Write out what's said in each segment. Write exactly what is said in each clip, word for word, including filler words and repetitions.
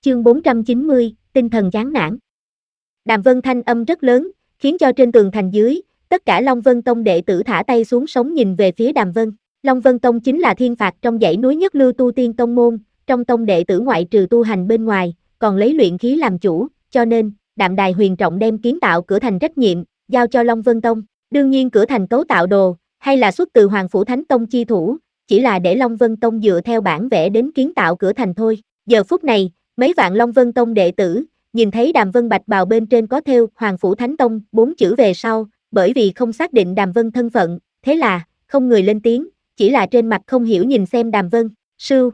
Chương bốn trăm chín mươi, tinh thần chán nản. Đàm Vân thanh âm rất lớn, khiến cho trên tường thành dưới, tất cả Long Vân Tông đệ tử thả tay xuống sống nhìn về phía Đàm Vân. Long Vân Tông chính là thiên phạt trong dãy núi nhất lưu tu tiên tông môn, trong tông đệ tử ngoại trừ tu hành bên ngoài, còn lấy luyện khí làm chủ, cho nên, Đạm Đài Huyền Trọng đem kiến tạo cửa thành trách nhiệm, giao cho Long Vân Tông. Đương nhiên cửa thành cấu tạo đồ, hay là xuất từ Hoàng Phủ Thánh Tông chi thủ, chỉ là để Long Vân Tông dựa theo bản vẽ đến kiến tạo cửa thành thôi. Giờ phút này, mấy vạn Long Vân Tông đệ tử, nhìn thấy Đàm Vân bạch bào bên trên có thêu Hoàng Phủ Thánh Tông bốn chữ về sau, bởi vì không xác định Đàm Vân thân phận, thế là, không người lên tiếng, chỉ là trên mặt không hiểu nhìn xem Đàm Vân, sưu.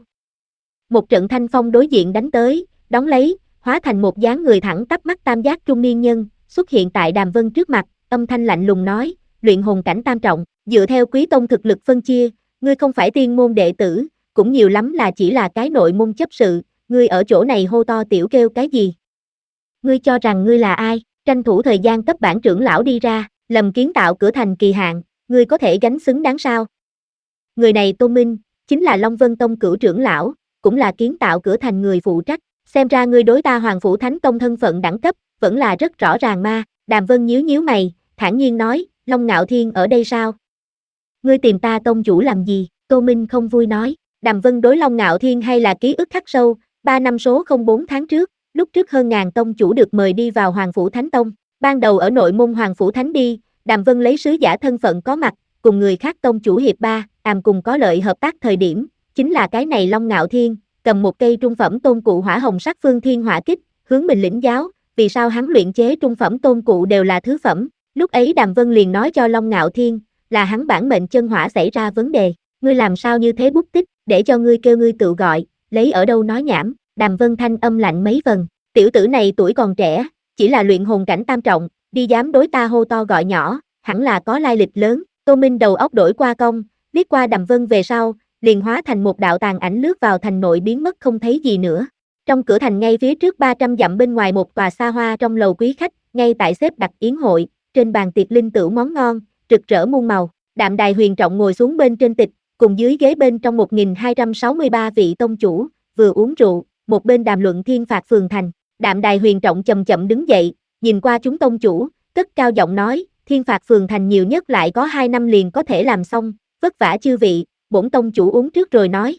Một trận thanh phong đối diện đánh tới, đón lấy, hóa thành một dáng người thẳng tắp mắt tam giác trung niên nhân, xuất hiện tại Đàm Vân trước mặt, âm thanh lạnh lùng nói, luyện hồn cảnh tam trọng, dựa theo quý tông thực lực phân chia, ngươi không phải tiên môn đệ tử, cũng nhiều lắm là chỉ là cái nội môn chấp sự, ngươi ở chỗ này hô to tiểu kêu cái gì? Ngươi cho rằng ngươi là ai? Tranh thủ thời gian cấp bản trưởng lão đi ra, lầm kiến tạo cửa thành kỳ hạn, ngươi có thể gánh xứng đáng sao? Người này Tô Minh, chính là Long Vân Tông cửu trưởng lão, cũng là kiến tạo cửa thành người phụ trách, xem ra ngươi đối ta Hoàng Phủ Thánh Tông thân phận đẳng cấp, vẫn là rất rõ ràng ma. Đàm Vân nhíu nhíu mày, thản nhiên nói, Long Ngạo Thiên ở đây sao? Ngươi tìm ta tông chủ làm gì? Tô Minh không vui nói, Đàm Vân đối Long Ngạo Thiên hay là ký ức khắc sâu, ba năm số không bốn tháng trước, lúc trước hơn ngàn tông chủ được mời đi vào Hoàng Phủ Thánh Tông, ban đầu ở nội môn Hoàng Phủ Thánh đi, Đàm Vân lấy sứ giả thân phận có mặt, cùng người khác tông chủ hiệp ba, àm cùng có lợi hợp tác thời điểm, chính là cái này Long Ngạo Thiên, cầm một cây trung phẩm tôn cụ hỏa hồng sắc phương thiên hỏa kích, hướng mình lĩnh giáo, vì sao hắn luyện chế trung phẩm tôn cụ đều là thứ phẩm, lúc ấy Đàm Vân liền nói cho Long Ngạo Thiên, là hắn bản mệnh chân hỏa xảy ra vấn đề, ngươi làm sao như thế bút tích, để cho ngươi kêu ngươi tự gọi, lấy ở đâu nói nhảm. Đàm Vân thanh âm lạnh mấy phần, tiểu tử này tuổi còn trẻ, chỉ là luyện hồn cảnh tam trọng, đi dám đối ta hô to gọi nhỏ, hẳn là có lai lịch lớn. Tô Minh đầu óc đổi qua cong, liếc qua Đàm Vân về sau, liền hóa thành một đạo tàn ảnh lướt vào thành nội biến mất không thấy gì nữa. Trong cửa thành ngay phía trước ba trăm dặm bên ngoài một tòa xa hoa trong lầu quý khách, ngay tại xếp đặt yến hội, trên bàn tiệc linh tửu món ngon, rực rỡ muôn màu. Đạm Đài Huyền Trọng ngồi xuống bên trên tịch, cùng dưới ghế bên trong một nghìn hai trăm sáu mươi ba vị tông chủ, vừa uống rượu, một bên đàm luận thiên phạt phường thành. Đạm Đài Huyền Trọng chậm chậm đứng dậy, nhìn qua chúng tông chủ, cất cao giọng nói, thiên phạt phường thành nhiều nhất lại có hai năm liền có thể làm xong, vất vả chư vị, bổn tông chủ uống trước rồi nói.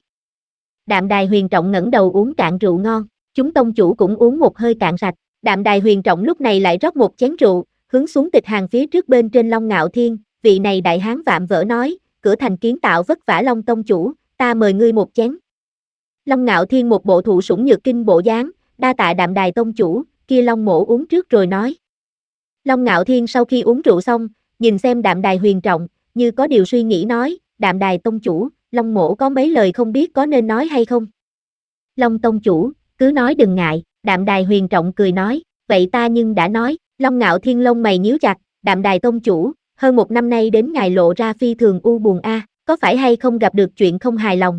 Đạm Đài Huyền Trọng ngẩng đầu uống cạn rượu ngon, chúng tông chủ cũng uống một hơi cạn sạch. Đạm Đài Huyền Trọng lúc này lại rót một chén rượu, hướng xuống tịch hàng phía trước bên trên Long Ngạo Thiên, vị này đại hán vạm vỡ nói, cửa thành kiến tạo vất vả Long tông chủ, ta mời ngươi một chén. Long Ngạo Thiên một bộ thụ sủng nhược kinh bộ dáng, đa tạ Đạm Đài tông chủ, kia Long mỗ uống trước rồi nói. Long Ngạo Thiên sau khi uống rượu xong, nhìn xem Đạm Đài Huyền Trọng, như có điều suy nghĩ nói, Đạm Đài tông chủ, Long mỗ có mấy lời không biết có nên nói hay không. Long tông chủ, cứ nói đừng ngại, Đạm Đài Huyền Trọng cười nói, vậy ta nhưng đã nói. Long Ngạo Thiên lông mày nhíu chặt, Đạm Đài tông chủ, hơn một năm nay đến ngài lộ ra phi thường u buồn a, à, có phải hay không gặp được chuyện không hài lòng?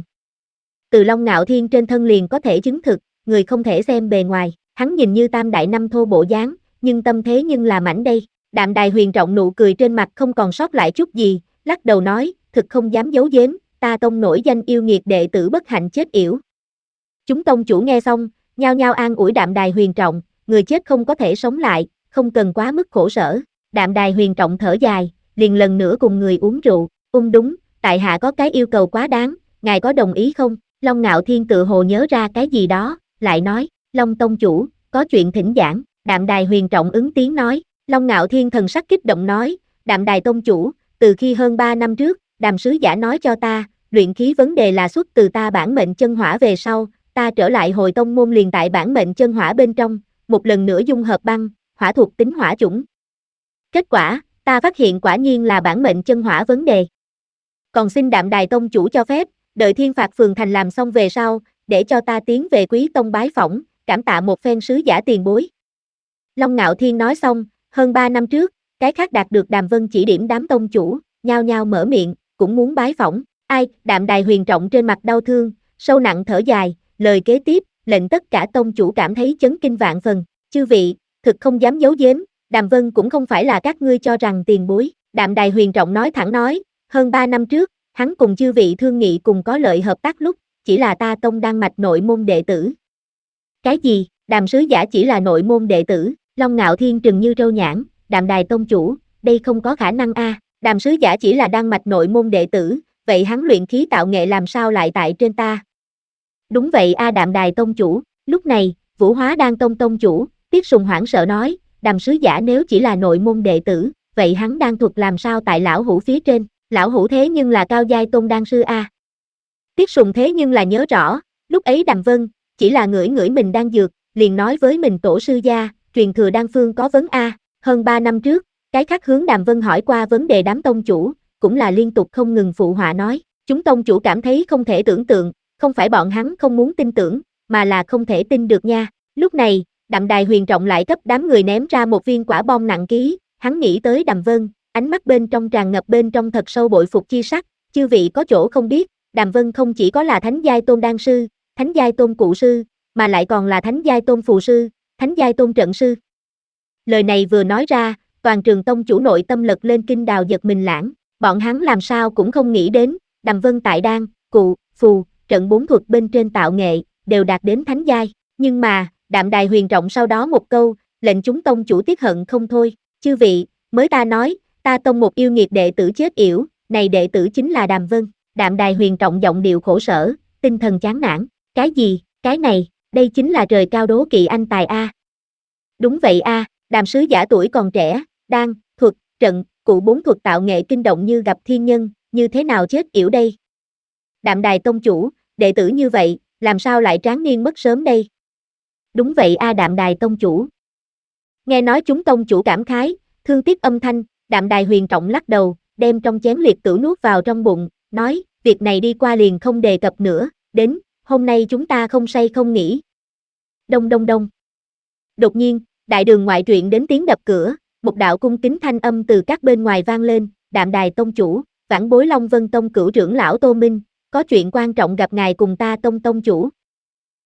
Từ Long Ngạo Thiên trên thân liền có thể chứng thực, người không thể xem bề ngoài, hắn nhìn như tam đại năm thô bộ dáng, nhưng tâm thế nhưng là mảnh đây. Đạm Đài Huyền Trọng nụ cười trên mặt không còn sót lại chút gì, lắc đầu nói, thực không dám giấu giếm, ta tông nổi danh yêu nghiệt đệ tử bất hạnh chết yểu. Chúng tông chủ nghe xong, nhao nhao an ủi Đạm Đài Huyền Trọng, người chết không có thể sống lại, không cần quá mức khổ sở. Đạm Đài Huyền Trọng thở dài, liền lần nữa cùng người uống rượu, ung đúng, tại hạ có cái yêu cầu quá đáng, ngài có đồng ý không? Long Ngạo Thiên tự hồ nhớ ra cái gì đó, lại nói, Long tông chủ, có chuyện thỉnh giảng. Đạm Đài Huyền Trọng ứng tiếng nói, Long Ngạo Thiên thần sắc kích động nói, Đạm Đài tông chủ, từ khi hơn ba năm trước, Đàm sứ giả nói cho ta, luyện khí vấn đề là xuất từ ta bản mệnh chân hỏa về sau, ta trở lại hồi tông môn liền tại bản mệnh chân hỏa bên trong, một lần nữa dung hợp băng, hỏa thuộc tính hỏa chủng. Kết quả, ta phát hiện quả nhiên là bản mệnh chân hỏa vấn đề. Còn xin Đạm Đài tông chủ cho phép, đợi thiên phạt phường thành làm xong về sau, để cho ta tiến về quý tông bái phỏng, cảm tạ một phen sứ giả tiền bối. Long Ngạo Thiên nói xong, hơn ba năm trước, cái khác đạt được Đàm Vân chỉ điểm đám tông chủ, nhao nhao mở miệng, cũng muốn bái phỏng. Ai? Đạm Đài Huyền Trọng trên mặt đau thương, sâu nặng thở dài, lời kế tiếp, lệnh tất cả tông chủ cảm thấy chấn kinh vạn phần. Chư vị, thực không dám giấu giếm, Đàm Vân cũng không phải là các ngươi cho rằng tiền bối. Đạm Đài Huyền Trọng nói thẳng nói, hơn ba năm trước, hắn cùng chư vị thương nghị cùng có lợi hợp tác lúc, chỉ là ta tông đang mạch nội môn đệ tử. Cái gì, Đàm sứ giả chỉ là nội môn đệ tử, Long Ngạo Thiên trừng như trâu nhãn, Đàm Đài tông chủ, đây không có khả năng a, Đàm sứ giả chỉ là đan mạch nội môn đệ tử, vậy hắn luyện khí tạo nghệ làm sao lại tại trên ta? Đúng vậy a Đàm Đài tông chủ, lúc này, Vũ Hóa Đan tông tông chủ, Tiết Sùng hoảng sợ nói, Đàm sứ giả nếu chỉ là nội môn đệ tử, vậy hắn đan thuật làm sao tại lão hủ phía trên, lão hủ thế nhưng là cao giai tôn đan sư a. Tiết Sùng thế nhưng là nhớ rõ, lúc ấy Đàm Vân, chỉ là ngửi ngửi mình đang dược, liền nói với mình tổ sư gia, truyền thừa đan phương có vấn a, hơn ba năm trước, cái khác hướng Đàm Vân hỏi qua vấn đề đám tông chủ, cũng là liên tục không ngừng phụ họa nói, chúng tông chủ cảm thấy không thể tưởng tượng, không phải bọn hắn không muốn tin tưởng, mà là không thể tin được nha. Lúc này, Đạm Đài Huyền Trọng lại cấp đám người ném ra một viên quả bom nặng ký, hắn nghĩ tới Đàm Vân, ánh mắt bên trong tràn ngập bên trong thật sâu bội phục chi sắc, chư vị có chỗ không biết, Đàm Vân không chỉ có là thánh giai tôn đan sư, thánh giai tôn cụ sư, mà lại còn là thánh giai tôn phù sư, thánh giai tôn trận sư. Lời này vừa nói ra, toàn trường tông chủ nội tâm lật lên kinh đào giật mình lãng, bọn hắn làm sao cũng không nghĩ đến, Đàm Vân tại đan, cụ, phù, trận bốn thuật bên trên tạo nghệ, đều đạt đến thánh giai, nhưng mà, Đạm Đài Huyền Trọng sau đó một câu, lệnh chúng tông chủ tiếc hận không thôi, chư vị, mới ta nói, ta tông một yêu nghiệt đệ tử chết yểu, này đệ tử chính là Đàm Vân, Đạm Đài Huyền Trọng giọng điệu khổ sở, tinh thần chán nản, cái gì, cái này, đây chính là trời cao đố kỵ anh tài a. Đúng vậy a, Đàm sứ giả tuổi còn trẻ, đan, thuật, trận, cụ bốn thuật tạo nghệ kinh động như gặp thiên nhân, như thế nào chết yểu đây? Đạm Đài tông chủ, đệ tử như vậy, làm sao lại tráng niên mất sớm đây? Đúng vậy a Đạm Đài tông chủ. Nghe nói chúng tông chủ cảm khái, thương tiếc âm thanh, Đạm Đài Huyền Trọng lắc đầu, đem trong chén liệt tử nuốt vào trong bụng, nói, việc này đi qua liền không đề cập nữa, đến, hôm nay chúng ta không say không nghỉ. Đông đông đông. Đột nhiên, đại đường ngoại truyện đến tiếng đập cửa, một đạo cung kính thanh âm từ các bên ngoài vang lên, Đạm Đài tông chủ, vãn bối Long Vân tông cửu trưởng lão Tô Minh, có chuyện quan trọng gặp ngài cùng ta tông tông chủ.